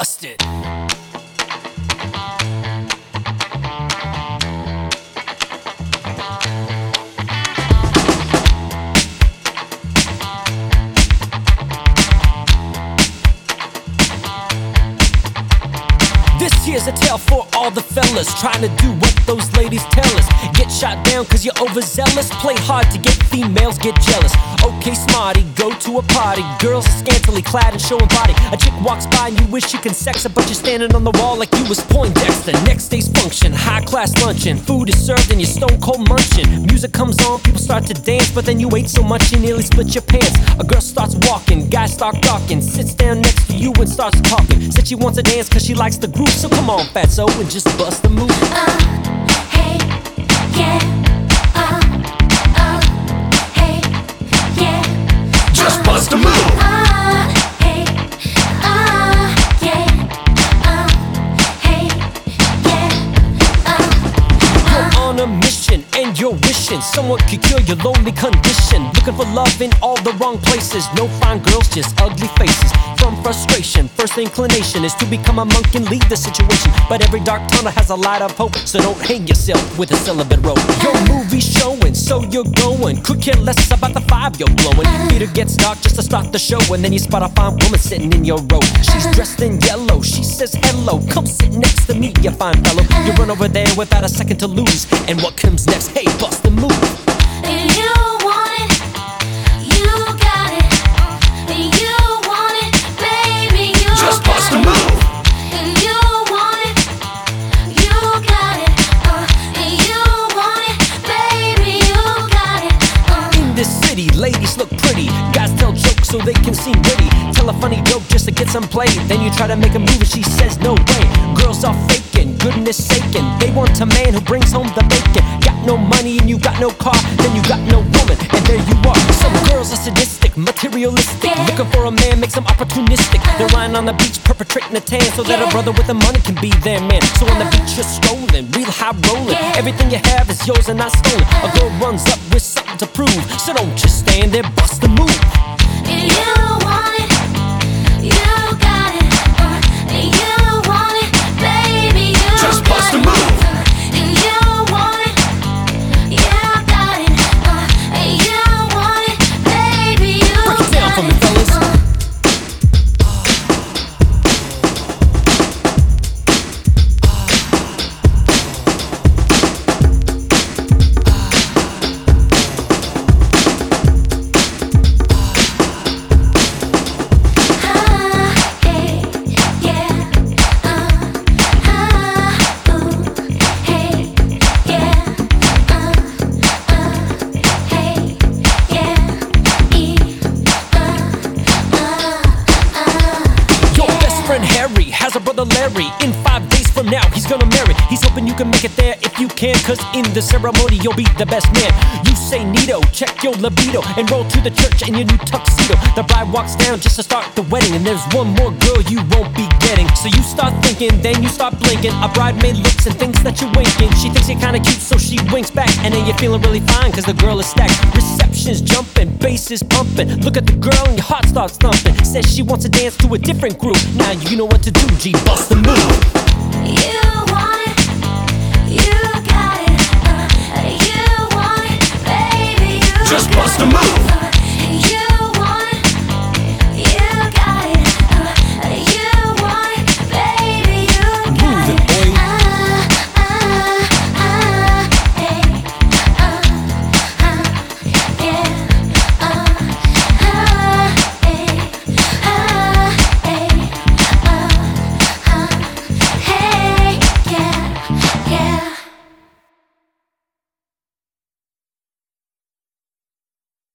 busted. This here's a tale for all the fellas trying to do what those ladies tell us. Get shot down cause you're overzealous. Play hard to get females, get jealous. Okay, smarty, go to a party. Girls are scantily clad and showing body. A chick walks by and you wish you can sex her, but you're standing on the wall like you was Poindexter. Next day's function, high class luncheon. Food is served and you're stone cold munching. Music comes on, people start to dance, but then you ate so much you nearly split your pants. A girl starts walking, guys start gawking. Sits down next to you and starts talking. Said she wants to dance cause she likes the groove. So come on, fatso, and just bust a move. Hey, yeah. Hey, yeah. Just bust a move. Hey, yeah. Hey, yeah. You're on a mission and you're wishing someone could cure your lonely condition. Looking for love in all the wrong places. No fine girls, just ugly faces. From frustration, first inclination is to become a monk and leave the situation. But every dark tunnel has a light of hope, so don't hang yourself with a celibate rope. Your movie's showing, so you're going. Could care less about the five you're blowing. Theater gets dark just to start the show, and then you spot a fine woman sitting in your row. She's dressed in yellow, she says hello. Come sit next to me, you fine fellow. You run over there without a second to lose. And what comes next? Hey, bust a move. You want it, you got it. You want it, baby, you Just got bust a it. move. You want it, you got it. You want it, baby, you got it. In this city, ladies look pretty. Guys tell jokes so they can seem witty. Tell a funny joke just to get some play. Then you try to make a move and she says no way. Girls are faking, goodness saking. They want a man who brings home the bacon. Got no money and you got no car, then you got no woman, and there you are. Some girls are sadistic, materialistic. Looking for a man makes them opportunistic. They're lying on the beach perpetrating a tan so that a brother with the money can be their man. So on the beach you're strolling, real high rolling. Everything you have is yours and not stolen. A girl runs up with something to prove, so don't just stand there, bust a move. You want it, you got it. You want it, baby, you Just got bust a it. move. You want it, you got it. You want it, baby, you Break it down got for me, fellas. Harry has a brother Larry. In 5 days from now he's gonna marry. He's hoping you can make it there if you can, cause in the ceremony you'll be the best man. You say Nito, check your libido, and roll to the church in your new tuxedo. The bride walks down just to start the wedding, and there's one more girl you won't be getting. So you start thinking, then you start blinking. A bridemaid looks and thinks that you're winking. She thinks you're kinda cute, so she winks back, and then you're feeling really fine cause the girl is stacked. Reception's jumping, bass is pumping. Look at the girl and your heart starts thumping. Says she wants to dance to a different group. Now you know what to do, G, bust the move. You want it, you got it. You want it, baby, you Just got bust a it. move.